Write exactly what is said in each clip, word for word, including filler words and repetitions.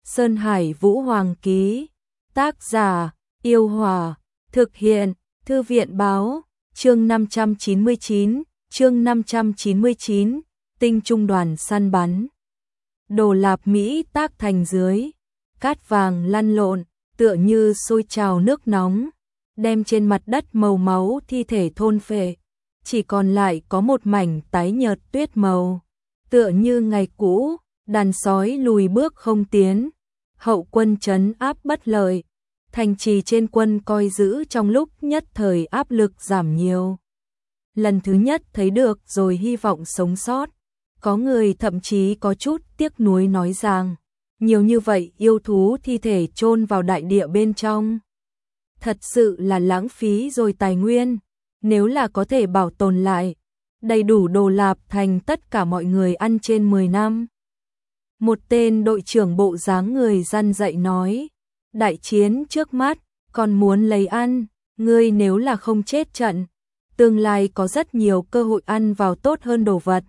Sơn Hải Vũ Hoàng ký. Tác giả, Yêu Hòa. Thực hiện, Thư viện báo. Chương năm trăm chín mươi chín, chương năm trăm chín mươi chín, tinh trung đoàn săn bắn. Đồ Lạp Mỹ tác thành dưới. Cát vàng lăn lộn, tựa như sôi trào nước nóng, đem trên mặt đất màu máu thi thể thôn phệ. Chỉ còn lại có một mảnh tái nhợt tuyết màu. Tựa như ngày cũ, đàn sói lùi bước không tiến. Hậu quân trấn áp bất lợi. Thành trì trên quân coi giữ trong lúc nhất thời áp lực giảm nhiều. Lần thứ nhất thấy được rồi hy vọng sống sót. Có người thậm chí có chút tiếc nuối nói rằng, nhiều như vậy yêu thú thi thể chôn vào đại địa bên trong. Thật sự là lãng phí rồi tài nguyên, nếu là có thể bảo tồn lại, đầy đủ Đồ Lạp thành tất cả mọi người ăn trên mười năm. Một tên đội trưởng bộ dáng người răn dạy nói, đại chiến trước mắt, còn muốn lấy ăn, ngươi nếu là không chết trận, tương lai có rất nhiều cơ hội ăn vào tốt hơn đồ vật.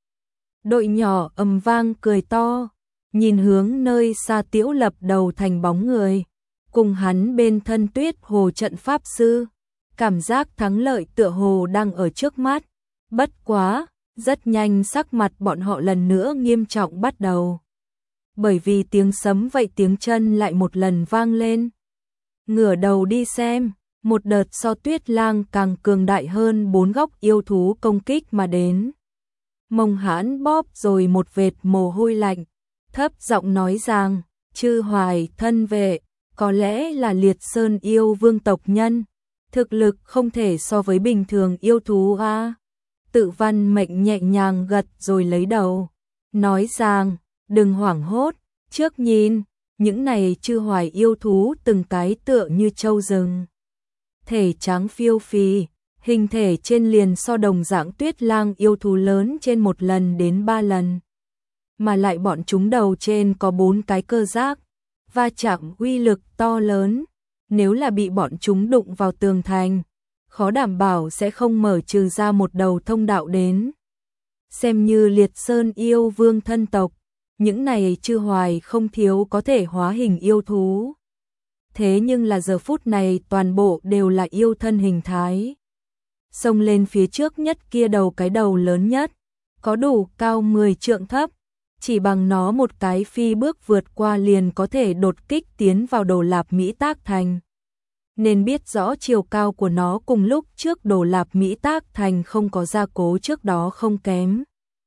Đội nhỏ ầm vang cười to, nhìn hướng nơi xa Tiễu Lập đầu thành bóng người, cùng hắn bên thân Tuyết Hồ trận pháp sư, cảm giác thắng lợi tựa hồ đang ở trước mắt. Bất quá, rất nhanh sắc mặt bọn họ lần nữa nghiêm trọng bắt đầu. Bởi vì tiếng sấm vậy tiếng chân lại một lần vang lên. Ngửa đầu đi xem, một đợt so Tuyết Lang càng cường đại hơn bốn góc yêu thú công kích mà đến. Mông hãn bóp rồi một vệt mồ hôi lạnh, thấp giọng nói rằng, chư Hoài thân vệ, có lẽ là Liệt Sơn yêu vương tộc nhân, thực lực không thể so với bình thường yêu thú a. Tự Văn Mệnh nhẹ nhàng gật rồi lấy đầu, nói rằng, đừng hoảng hốt, trước nhìn, những này chư Hoài yêu thú từng cái tựa như trâu rừng. Thể trắng phiêu phì, hình thể trên liền so đồng dạng Tuyết Lang yêu thú lớn trên một lần đến ba lần. Mà lại bọn chúng đầu trên có bốn cái cơ giác, va chạm uy lực to lớn, nếu là bị bọn chúng đụng vào tường thành, khó đảm bảo sẽ không mở trừ ra một đầu thông đạo đến. Xem như Liệt Sơn yêu vương thân tộc, những này chư Hoài không thiếu có thể hóa hình yêu thú. Thế nhưng là giờ phút này toàn bộ đều là yêu thân hình thái. Xông lên phía trước nhất kia đầu cái đầu lớn nhất, có đủ cao mười trượng thấp, chỉ bằng nó một cái phi bước vượt qua liền có thể đột kích tiến vào Đồ Lạp Mỹ Tác Thành. Nên biết rõ chiều cao của nó cùng lúc trước Đồ Lạp Mỹ Tác Thành không có gia cố trước đó không kém.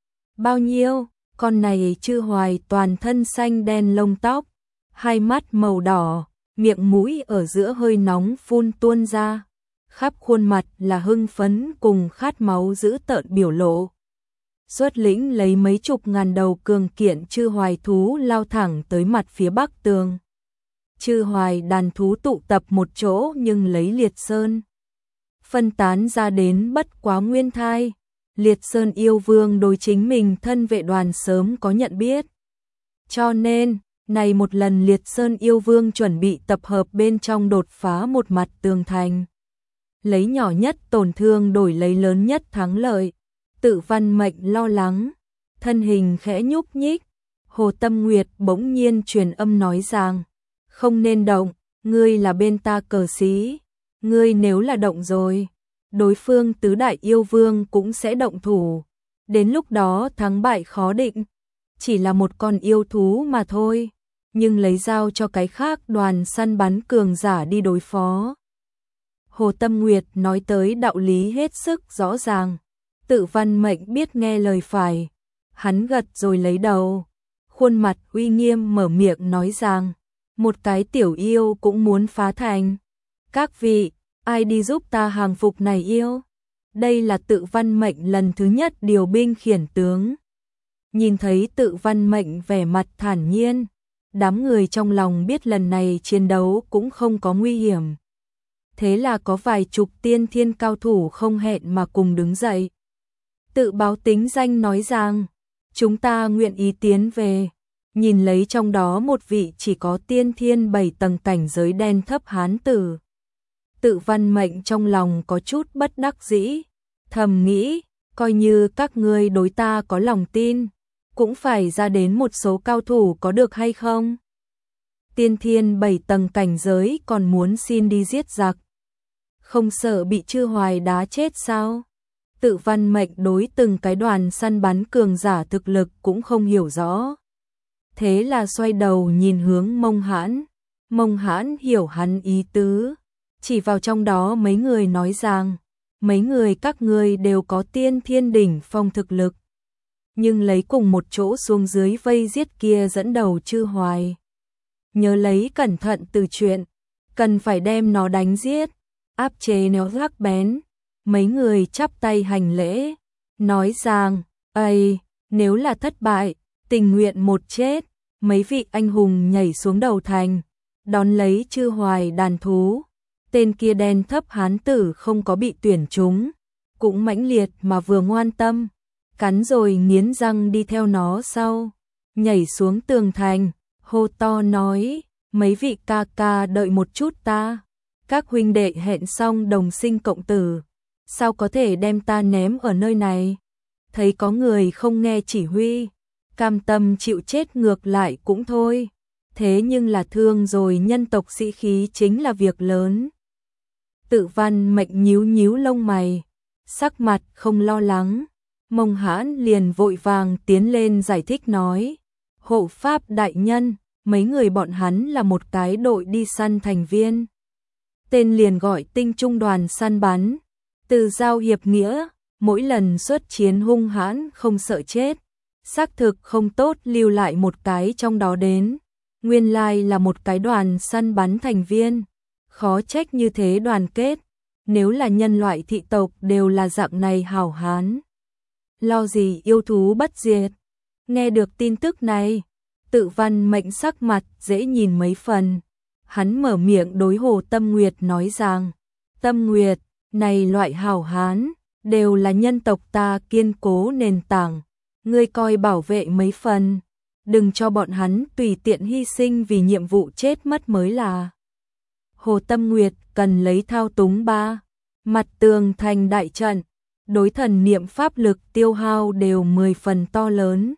Bao nhiêu, con này chư Hoài toàn thân xanh đen lông tóc, hai mắt màu đỏ, miệng mũi ở giữa hơi nóng phun tuôn ra, khắp khuôn mặt là hưng phấn cùng khát máu dữ tợn biểu lộ. Xuất lĩnh lấy mấy chục ngàn đầu cường kiện chư Hoài thú lao thẳng tới mặt phía bắc tường. Chư Hoài đàn thú tụ tập một chỗ nhưng lấy Liệt Sơn phân tán ra đến bất quá nguyên thai. Liệt Sơn yêu vương đối chính mình thân vệ đoàn sớm có nhận biết. Cho nên, này một lần Liệt Sơn yêu vương chuẩn bị tập hợp bên trong đột phá một mặt tường thành. Lấy nhỏ nhất tổn thương đổi lấy lớn nhất thắng lợi. Tự Văn Mệnh lo lắng, thân hình khẽ nhúc nhích. Hồ Tâm Nguyệt bỗng nhiên truyền âm nói rằng, không nên động, ngươi là bên ta cờ sĩ, ngươi nếu là động rồi, đối phương tứ đại yêu vương cũng sẽ động thủ, đến lúc đó thắng bại khó định, chỉ là một con yêu thú mà thôi, nhưng lấy dao cho cái khác đoàn săn bắn cường giả đi đối phó. Hồ Tâm Nguyệt nói tới đạo lý hết sức rõ ràng, Tự Văn Mệnh biết nghe lời phải, hắn gật rồi lấy đầu, khuôn mặt uy nghiêm mở miệng nói rằng, một cái tiểu yêu cũng muốn phá thành. Các vị, ai đi giúp ta hàng phục này yêu? Đây là Tự Văn Mệnh lần thứ nhất điều binh khiển tướng. Nhìn thấy Tự Văn Mệnh vẻ mặt thản nhiên, đám người trong lòng biết lần này chiến đấu cũng không có nguy hiểm. Thế là có vài chục tiên thiên cao thủ không hẹn mà cùng đứng dậy. Tự báo tính danh nói rằng, chúng ta nguyện ý tiến về. Nhìn lấy trong đó một vị chỉ có tiên thiên bảy tầng cảnh giới đen thấp hán tử. Tự Văn Mệnh trong lòng có chút bất đắc dĩ, thầm nghĩ, coi như các ngươi đối ta có lòng tin, cũng phải ra đến một số cao thủ có được hay không? tiên thiên bảy tầng cảnh giới còn muốn xin đi giết giặc. Không sợ bị Chư Hoài đá chết sao? Tự Văn Mệnh đối từng cái đoàn săn bắn cường giả thực lực cũng không hiểu rõ. Thế là xoay đầu nhìn hướng Mông Hãn. Mông Hãn hiểu hắn ý tứ, chỉ vào trong đó mấy người nói rằng, mấy người các ngươi đều có tiên thiên đỉnh phong thực lực, nhưng lấy cùng một chỗ xuống dưới vây giết kia dẫn đầu Chư Hoài. Nhớ lấy cẩn thận từ chuyện, cần phải đem nó đánh giết, áp chế nó rắc bén. Mấy người chắp tay hành lễ, nói rằng, ây, nếu là thất bại, tình nguyện một chết. Mấy vị anh hùng nhảy xuống đầu thành, đón lấy Chư Hoài đàn thú. Tên kia đen thấp hán tử không có bị tuyển trúng, cũng mãnh liệt mà vừa ngoan tâm, cắn rồi nghiến răng đi theo nó sau, nhảy xuống tường thành, hô to nói, mấy vị ca ca đợi một chút ta, các huynh đệ hẹn xong đồng sinh cộng tử, sao có thể đem ta ném ở nơi này? Thấy có người không nghe chỉ huy, cam tâm chịu chết ngược lại cũng thôi, thế nhưng là thương rồi nhân tộc sĩ khí chính là việc lớn. Tự Văn Mệnh nhíu nhíu lông mày, sắc mặt không lo lắng. Mông Hãn liền vội vàng tiến lên giải thích nói, hộ pháp đại nhân, mấy người bọn hắn là một cái đội đi săn thành viên. Tên liền gọi tinh trung đoàn săn bắn, từ giao hiệp nghĩa, mỗi lần xuất chiến hung hãn không sợ chết, xác thực không tốt lưu lại một cái trong đó đến. Nguyên lai là một cái đoàn săn bắn thành viên, khó trách như thế đoàn kết, nếu là nhân loại thị tộc đều là dạng này hảo hán. Lo gì yêu thú bất diệt. Nghe được tin tức này, Tự Văn Mệnh sắc mặt dễ nhìn mấy phần. Hắn mở miệng đối Hồ Tâm Nguyệt nói rằng, Tâm Nguyệt, này loại hảo hán, đều là nhân tộc ta kiên cố nền tảng, ngươi coi bảo vệ mấy phần, đừng cho bọn hắn tùy tiện hy sinh vì nhiệm vụ chết mất mới là. Hồ Tâm Nguyệt cần lấy thao túng ba, mặt tường thành đại trận, đối thần niệm pháp lực tiêu hao đều mười phần to lớn.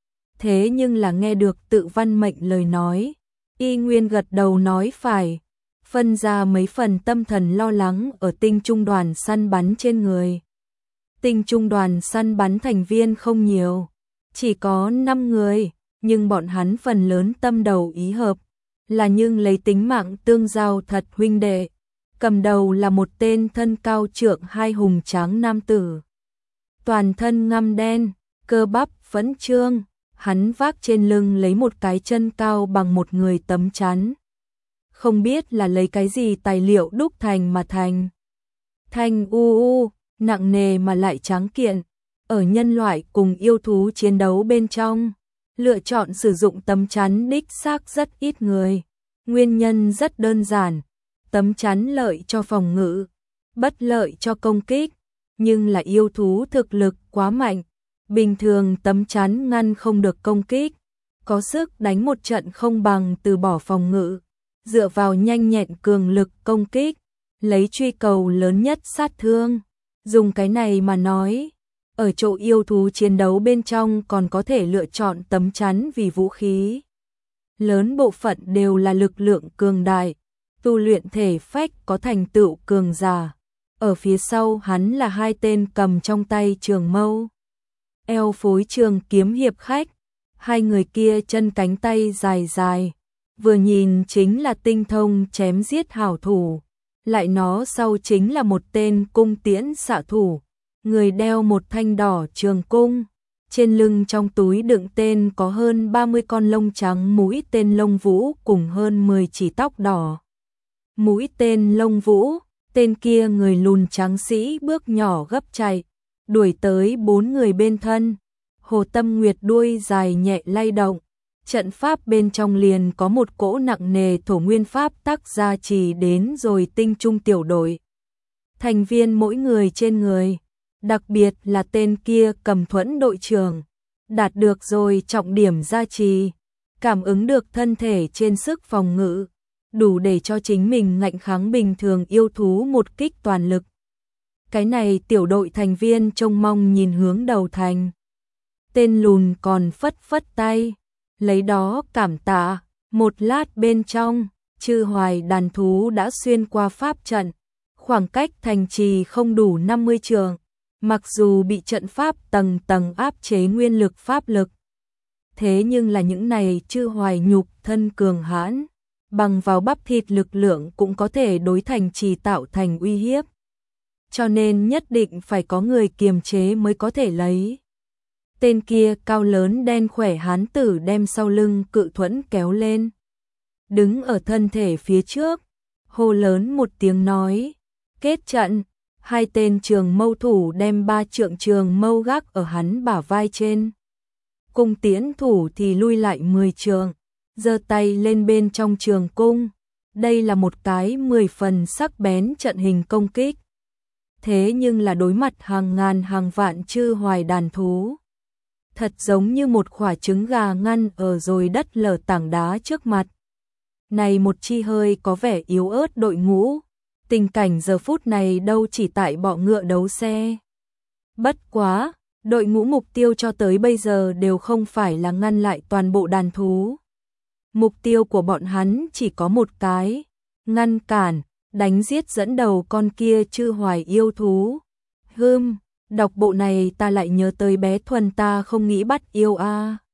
Thế nhưng là nghe được Tự Văn Mệnh lời nói, y nguyên gật đầu nói phải, phân ra mấy phần tâm thần lo lắng ở tinh trung đoàn săn bắn trên người. Tinh trung đoàn săn bắn thành viên không nhiều, chỉ có năm người, nhưng bọn hắn phần lớn tâm đầu ý hợp, là nhưng lấy tính mạng tương giao thật huynh đệ. Cầm đầu là một tên thân cao trượng hai hùng tráng nam tử. Toàn thân ngăm đen, cơ bắp phấn trương, hắn vác trên lưng lấy một cái chân cao bằng một người tấm chắn. Không biết là lấy cái gì tài liệu đúc thành mà thành. Thanh u u, nặng nề mà lại tráng kiện. Ở nhân loại cùng yêu thú chiến đấu bên trong, lựa chọn sử dụng tấm chắn đích xác rất ít người. Nguyên nhân rất đơn giản. Tấm chắn lợi cho phòng ngự, bất lợi cho công kích, nhưng là yêu thú thực lực quá mạnh, bình thường tấm chắn ngăn không được công kích, có sức đánh một trận không bằng từ bỏ phòng ngự, dựa vào nhanh nhẹn cường lực công kích, lấy truy cầu lớn nhất sát thương. Dùng cái này mà nói, ở chỗ yêu thú chiến đấu bên trong còn có thể lựa chọn tấm chắn vì vũ khí. Lớn bộ phận đều là lực lượng cường đại, tu luyện thể phách có thành tựu cường giả. Ở phía sau hắn là hai tên cầm trong tay trường mâu, eo phối trường kiếm hiệp khách. Hai người kia chân cánh tay dài dài, vừa nhìn chính là tinh thông chém giết hảo thủ. Lại nó sau chính là một tên cung tiễn xạ thủ, người đeo một thanh đỏ trường cung. Trên lưng trong túi đựng tên có hơn ba mươi con lông trắng mũi tên lông vũ cùng hơn mười chỉ tóc đỏ. Mũi tên lông vũ, tên kia người lùn trắng sĩ bước nhỏ gấp chạy, đuổi tới bốn người bên thân. Hồ Tâm Nguyệt đuôi dài nhẹ lay động, trận pháp bên trong liền có một cỗ nặng nề thổ nguyên pháp tác gia trì đến rồi tinh trung tiểu đội. Thành viên mỗi người trên người, đặc biệt là tên kia cầm thuẫn đội trưởng, đạt được rồi trọng điểm gia trì, cảm ứng được thân thể trên sức phòng ngự, đủ để cho chính mình ngạnh kháng bình thường yêu thú một kích toàn lực. Cái này tiểu đội thành viên trông mong nhìn hướng đầu thành. Tên lùn còn phất phất tay, lấy đó cảm tạ, Một lát bên trong, Chư Hoài đàn thú đã xuyên qua pháp trận, khoảng cách thành trì không đủ năm mươi trượng, mặc dù bị trận pháp tầng tầng áp chế nguyên lực pháp lực. Thế nhưng là những này Chư Hoài nhục thân cường hãn, bằng vào bắp thịt lực lượng cũng có thể đối thành trì tạo thành uy hiếp. Cho nên nhất định phải có người kiềm chế mới có thể lấy. Tên kia cao lớn đen khỏe hán tử đem sau lưng cự thuẫn kéo lên. Đứng ở thân thể phía trước, hô lớn một tiếng nói, kết trận. Hai tên trường mâu thủ đem ba trượng trường mâu gác ở hắn bả vai trên. Cung tiễn thủ thì lui lại mười trượng, giơ tay lên bên trong trường cung. Đây là một cái mười phần sắc bén trận hình công kích. Thế nhưng là đối mặt hàng ngàn hàng vạn Chư Hoài đàn thú. Thật giống như một quả trứng gà ngăn ở rồi đất lở tảng đá trước mặt. Này một chi hơi có vẻ yếu ớt đội ngũ, tình cảnh giờ phút này đâu chỉ tại bọ ngựa đấu xe. Bất quá, đội ngũ mục tiêu cho tới bây giờ đều không phải là ngăn lại toàn bộ đàn thú. Mục tiêu của bọn hắn chỉ có một cái, ngăn cản, đánh giết dẫn đầu con kia Chư Hoài yêu thú. Hừm, đọc bộ này ta lại nhớ tới bé Thuần ta không nghĩ bắt yêu a. À.